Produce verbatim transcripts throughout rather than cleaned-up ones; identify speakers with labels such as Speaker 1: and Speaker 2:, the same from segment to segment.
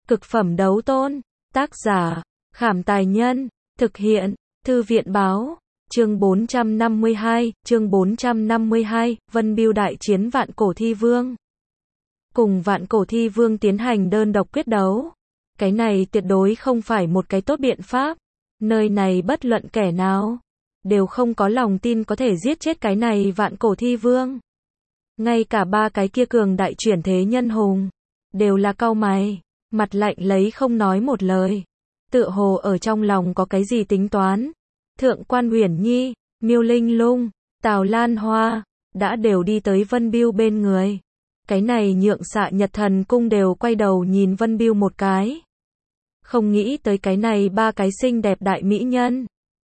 Speaker 1: Cực phẩm đấu tôn. Tác giả, Khảm Tài Nhân. Thực hiện, Thư viện Báo. Chương bốn trăm năm mươi hai, chương bốn trăm năm mươi hai, Vân Bưu đại chiến Vạn Cổ Thi Vương. Cùng Vạn Cổ Thi Vương tiến hành đơn độc quyết đấu. Cái này tuyệt đối không phải một cái tốt biện pháp. Nơi này bất luận kẻ nào đều không có lòng tin có thể giết chết cái này Vạn Cổ Thi Vương. Ngay cả ba cái kia cường đại chuyển thế nhân hùng đều là cau mày, mặt lạnh lấy không nói một lời. Tựa hồ ở trong lòng có cái gì tính toán. Thượng Quan Uyển Nhi, Miêu Linh Lung, Tào Lan Hoa đã đều đi tới Vân Bưu bên người. Cái này nhượng Xạ Nhật Thần Cung đều quay đầu nhìn Vân Bưu một cái. Không nghĩ tới cái này ba cái xinh đẹp đại mỹ nhân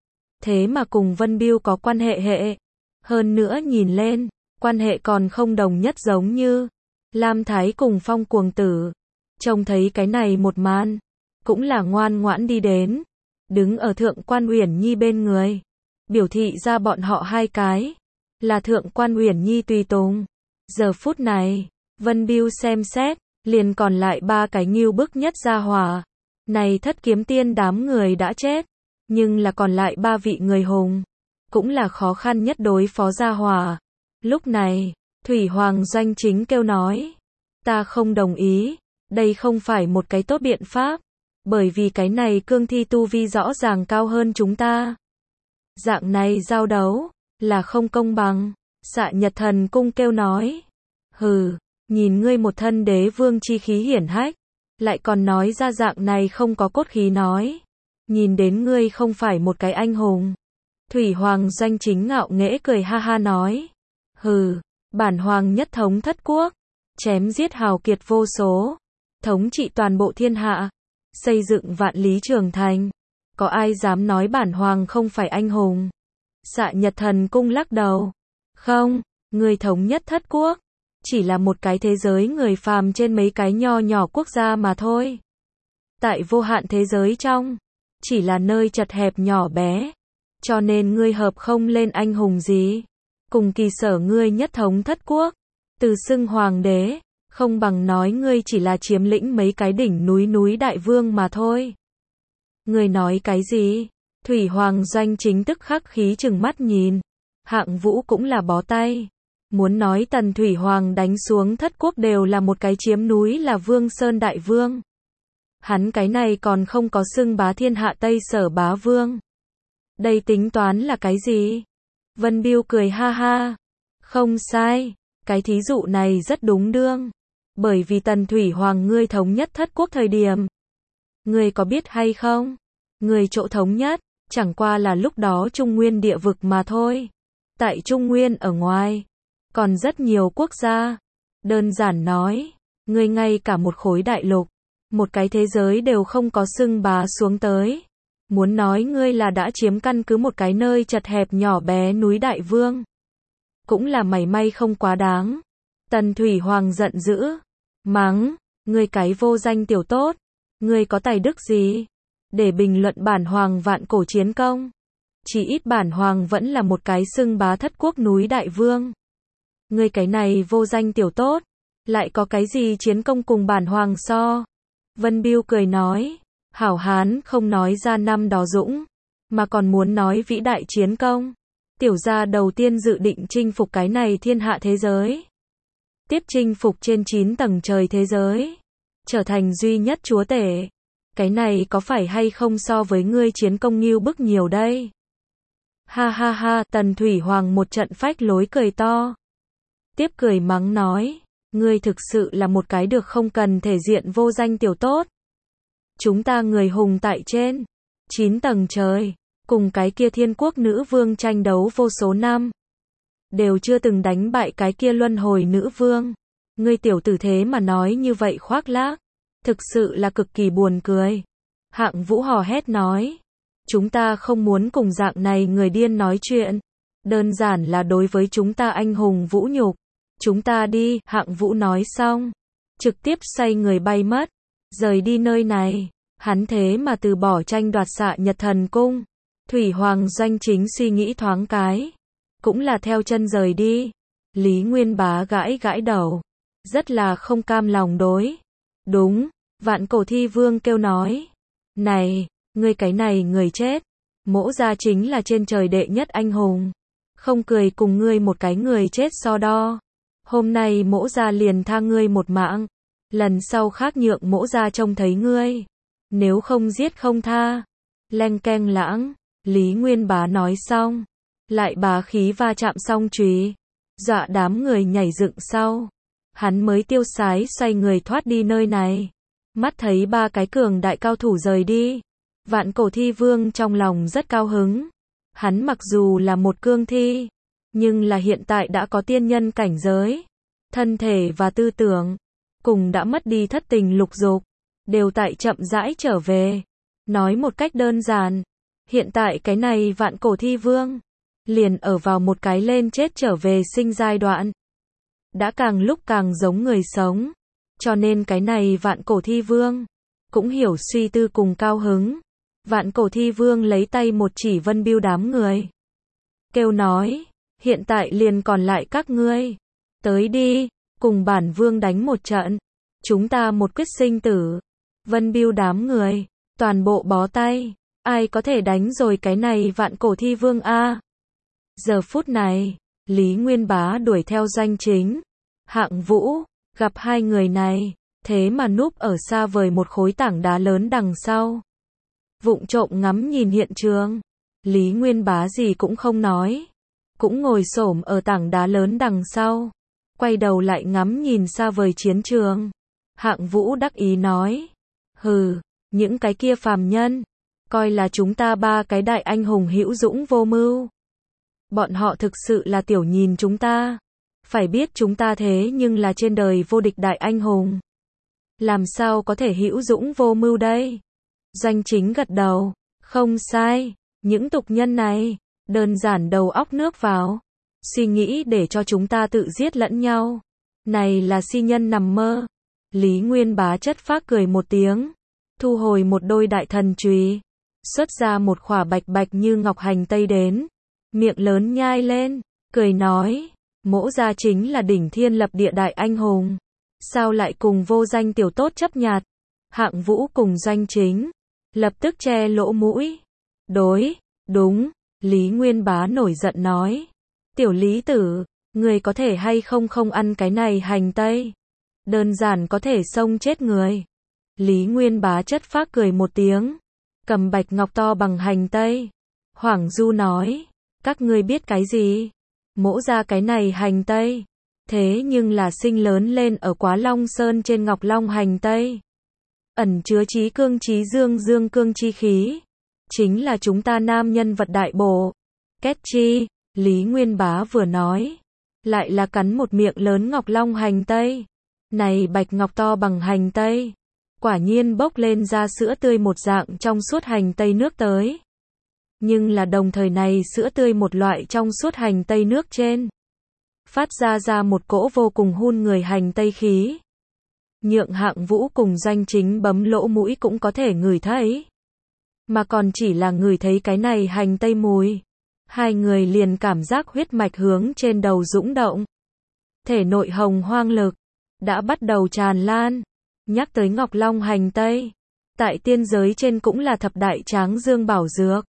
Speaker 1: thế mà cùng Vân Bưu có quan hệ hệ. Hơn nữa nhìn lên, quan hệ còn không đồng nhất giống như Lam Thái cùng Phong Cuồng Tử. Trông thấy cái này một màn, cũng là ngoan ngoãn đi đến, đứng ở Thượng Quan Uyển Nhi bên người, biểu thị ra bọn họ hai cái là Thượng Quan Uyển Nhi tùy tùng. Giờ phút này, Vân Bưu xem xét, liền còn lại ba cái nghiêu bức nhất gia hỏa. Này Thất Kiếm Tiên đám người đã chết, nhưng là còn lại ba vị người hùng, cũng là khó khăn nhất đối phó gia hỏa. Lúc này, Thủy Hoàng Doanh Chính kêu nói, ta không đồng ý, đây không phải một cái tốt biện pháp, bởi vì cái này cương thi tu vi rõ ràng cao hơn chúng ta. Dạng này giao đấu, là không công bằng. Xạ Nhật Thần Cung kêu nói, hừ, nhìn ngươi một thân đế vương chi khí hiển hách, lại còn nói ra dạng này không có cốt khí nói. Nhìn đến ngươi không phải một cái anh hùng. Thủy Hoàng Doanh Chính ngạo nghễ cười ha ha nói, hừ, bản hoàng nhất thống thất quốc, chém giết hào kiệt vô số, thống trị toàn bộ thiên hạ, xây dựng vạn lý trường thành. Có ai dám nói bản hoàng không phải anh hùng? Xạ Nhật Thần Cung lắc đầu. Không, người thống nhất thất quốc, chỉ là một cái thế giới người phàm trên mấy cái nho nhỏ quốc gia mà thôi. Tại vô hạn thế giới trong, chỉ là nơi chật hẹp nhỏ bé, cho nên ngươi hợp không lên anh hùng gì. Cùng kỳ sở ngươi nhất thống thất quốc, từ xưng hoàng đế, không bằng nói ngươi chỉ là chiếm lĩnh mấy cái đỉnh núi núi đại vương mà thôi. Ngươi nói cái gì? Thủy Hoàng Doanh Chính tức khắc khí chừng mắt nhìn. Hạng Vũ cũng là bó tay. Muốn nói Tần Thủy Hoàng đánh xuống thất quốc đều là một cái chiếm núi là Vương Sơn Đại Vương. Hắn cái này còn không có xưng bá thiên hạ Tây Sở bá vương. Đây tính toán là cái gì? Vân Bưu cười ha ha. Không sai, cái thí dụ này rất đúng đương. Bởi vì Tần Thủy Hoàng ngươi thống nhất thất quốc thời điểm. Ngươi có biết hay không? Ngươi chỗ thống nhất, chẳng qua là lúc đó Trung Nguyên địa vực mà thôi. Tại Trung Nguyên ở ngoài, còn rất nhiều quốc gia. Đơn giản nói, ngươi ngay cả một khối đại lục, một cái thế giới đều không có xưng bá xuống tới. Muốn nói ngươi là đã chiếm căn cứ một cái nơi chật hẹp nhỏ bé núi đại vương. Cũng là mảy may không quá đáng. Tần Thủy Hoàng giận dữ. Mắng, ngươi cái vô danh tiểu tốt. Ngươi có tài đức gì? Để bình luận bản hoàng vạn cổ chiến công. Chỉ ít bản hoàng vẫn là một cái xưng bá thất quốc núi đại vương. Ngươi cái này vô danh tiểu tốt. Lại có cái gì chiến công cùng bản hoàng so? Vân Bưu cười nói, hảo hán không nói ra năm đó dũng, mà còn muốn nói vĩ đại chiến công. Tiểu gia đầu tiên dự định chinh phục cái này thiên hạ thế giới. Tiếp chinh phục trên chín tầng trời thế giới. Trở thành duy nhất chúa tể. Cái này có phải hay không so với ngươi chiến công nghiêu bức nhiều đây? Ha ha ha, Tần Thủy Hoàng một trận phách lối cười to. Tiếp cười mắng nói, ngươi thực sự là một cái được không cần thể diện vô danh tiểu tốt. Chúng ta người hùng tại trên chín tầng trời, cùng cái kia thiên quốc nữ vương tranh đấu vô số năm, đều chưa từng đánh bại cái kia luân hồi nữ vương. Ngươi tiểu tử thế mà nói như vậy khoác lác, thực sự là cực kỳ buồn cười. Hạng Vũ hò hét nói, chúng ta không muốn cùng dạng này người điên nói chuyện, đơn giản là đối với chúng ta anh hùng vũ nhục. Chúng ta đi, Hạng Vũ nói xong, trực tiếp xoay người bay mất, rời đi nơi này. Hắn thế mà từ bỏ tranh đoạt Xạ Nhật Thần Cung. Thủy Hoàng Doanh Chính suy nghĩ thoáng cái, cũng là theo chân rời đi. Lý Nguyên Bá gãi gãi đầu, rất là không cam lòng đối. Đúng, Vạn Cổ Thi Vương kêu nói. Này, ngươi cái này người chết. Mỗ gia chính là trên trời đệ nhất anh hùng. Không cười cùng ngươi một cái người chết so đo. Hôm nay mỗ gia liền tha ngươi một mạng. Lần sau khác nhượng mỗ gia trông thấy ngươi. Nếu không giết không tha. Leng keng lãng. Lý Nguyên Bá nói xong. Lại bá khí va chạm xong chùy. Dọa đám người nhảy dựng sau. Hắn mới tiêu sái xoay người thoát đi nơi này. Mắt thấy ba cái cường đại cao thủ rời đi. Vạn Cổ Thi Vương trong lòng rất cao hứng. Hắn mặc dù là một cương thi, nhưng là hiện tại đã có tiên nhân cảnh giới. Thân thể và tư tưởng, cùng đã mất đi thất tình lục dục, đều tại chậm rãi trở về. Nói một cách đơn giản, hiện tại cái này Vạn Cổ Thi Vương, liền ở vào một cái lên chết trở về sinh giai đoạn. Đã càng lúc càng giống người sống. Cho nên cái này Vạn Cổ Thi Vương, cũng hiểu suy tư cùng cao hứng. Vạn Cổ Thi Vương lấy tay một chỉ Vân Bưu đám người. Kêu nói, hiện tại liền còn lại các ngươi. Tới đi, cùng bản vương đánh một trận. Chúng ta một quyết sinh tử. Vân Bưu đám người, toàn bộ bó tay. Ai có thể đánh rồi cái này Vạn Cổ Thi Vương a? Giờ phút này, Lý Nguyên Bá đuổi theo Doanh Chính, Hạng Vũ, gặp hai người này, thế mà núp ở xa vời một khối tảng đá lớn đằng sau. Vụng trộm ngắm nhìn hiện trường. Lý Nguyên Bá gì cũng không nói, cũng ngồi xổm ở tảng đá lớn đằng sau, quay đầu lại ngắm nhìn xa vời chiến trường. Hạng Vũ đắc ý nói, hừ, những cái kia phàm nhân, coi là chúng ta ba cái đại anh hùng hữu dũng vô mưu. Bọn họ thực sự là tiểu nhìn chúng ta. Phải biết chúng ta thế nhưng là trên đời vô địch đại anh hùng. Làm sao có thể hữu dũng vô mưu đây? Doanh Chính gật đầu, không sai, những tục nhân này, đơn giản đầu óc nước vào, suy nghĩ để cho chúng ta tự giết lẫn nhau. Này là si nhân nằm mơ. Lý Nguyên Bá chất phác cười một tiếng, thu hồi một đôi đại thần chùy, xuất ra một khỏa bạch bạch như ngọc hành tây đến, miệng lớn nhai lên, cười nói, mỗ gia chính là đỉnh thiên lập địa đại anh hùng, sao lại cùng vô danh tiểu tốt chấp nhặt? Hạng Vũ cùng Doanh Chính lập tức che lỗ mũi. Đối, đúng, Lý Nguyên Bá nổi giận nói, tiểu Lý tử, người có thể hay không không ăn cái này hành tây? Đơn giản có thể xông chết người. Lý Nguyên Bá chất phác cười một tiếng, cầm bạch ngọc to bằng hành tây. Hoảng Du nói, các ngươi biết cái gì? Mỗ ra cái này hành tây, thế nhưng là sinh lớn lên ở Quá Long Sơn trên Ngọc Long hành tây, ẩn chứa trí cương trí dương dương cương chi khí, chính là chúng ta nam nhân vật đại bổ. Kết chi, Lý Nguyên Bá vừa nói, lại là cắn một miệng lớn Ngọc Long hành tây. Này bạch ngọc to bằng hành tây, quả nhiên bốc lên ra sữa tươi một dạng trong suốt hành tây nước tới. Nhưng là đồng thời này sữa tươi một loại trong suốt hành tây nước trên, phát ra ra một cỗ vô cùng hun người hành tây khí. Nhượng Hạng Vũ cùng Doanh Chính bấm lỗ mũi cũng có thể ngửi thấy. Mà còn chỉ là ngửi thấy cái này hành tây mùi, hai người liền cảm giác huyết mạch hướng trên đầu dũng động. Thể nội hồng hoang lực đã bắt đầu tràn lan. Nhắc tới Ngọc Long hành tây, tại tiên giới trên cũng là thập đại tráng dương bảo dược,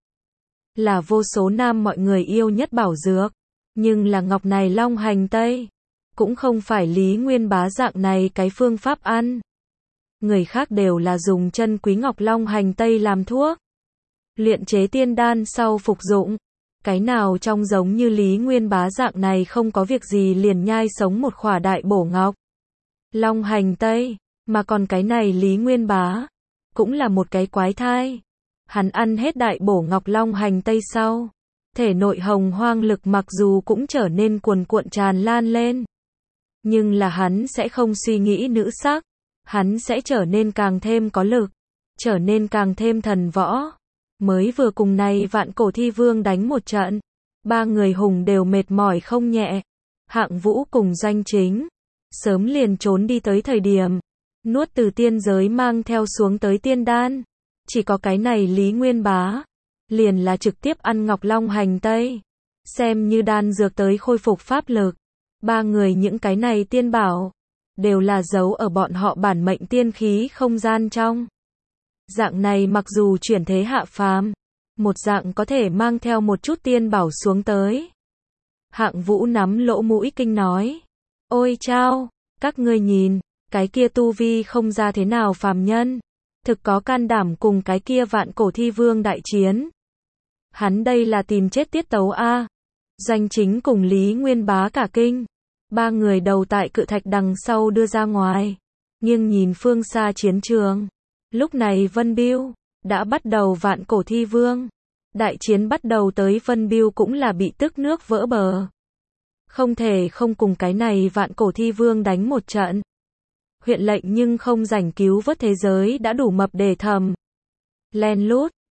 Speaker 1: là vô số nam mọi người yêu nhất bảo dược. Nhưng là ngọc này long hành tây, cũng không phải Lý Nguyên Bá dạng này cái phương pháp ăn. Người khác đều là dùng chân quý ngọc long hành tây làm thuốc, luyện chế tiên đan sau phục dụng. Cái nào trong giống như Lý Nguyên Bá dạng này không có việc gì liền nhai sống một khỏa đại bổ ngọc long hành tây. Mà còn cái này Lý Nguyên Bá, cũng là một cái quái thai. Hắn ăn hết đại bổ ngọc long hành tây sau, thể nội hồng hoang lực mặc dù cũng trở nên cuồn cuộn tràn lan lên, nhưng là hắn sẽ không suy nghĩ nữ sắc, hắn sẽ trở nên càng thêm có lực, trở nên càng thêm thần võ. Mới vừa cùng này Vạn Cổ Thi Vương đánh một trận, ba người hùng đều mệt mỏi không nhẹ. Hạng Vũ cùng Doanh Chính sớm liền trốn đi tới thời điểm nuốt từ tiên giới mang theo xuống tới tiên đan. Chỉ có cái này Lý Nguyên Bá, liền là trực tiếp ăn ngọc long hành tây, xem như đan dược tới khôi phục pháp lực. Ba người những cái này tiên bảo, đều là giấu ở bọn họ bản mệnh tiên khí không gian trong. Dạng này mặc dù chuyển thế hạ phàm, một dạng có thể mang theo một chút tiên bảo xuống tới. Hạng Vũ nắm lỗ mũi kinh nói. Ôi chao, các ngươi nhìn, cái kia tu vi không ra thế nào phàm nhân. Thực có can đảm cùng cái kia vạn cổ thi vương đại chiến. Hắn đây là tìm chết tiết tấu a. Doanh Chính cùng Lý Nguyên Bá cả kinh. Ba người đầu tại cự thạch đằng sau đưa ra ngoài. Nghiêng nhìn phương xa chiến trường. Lúc này Vân Biêu đã bắt đầu vạn cổ thi vương. Đại chiến bắt đầu tới Vân Biêu cũng là bị tức nước vỡ bờ. Không thể không cùng cái này vạn cổ thi vương đánh một trận. Huyện lệnh nhưng không rảnh cứu vớt thế giới đã đủ mập để thầm. Len lút,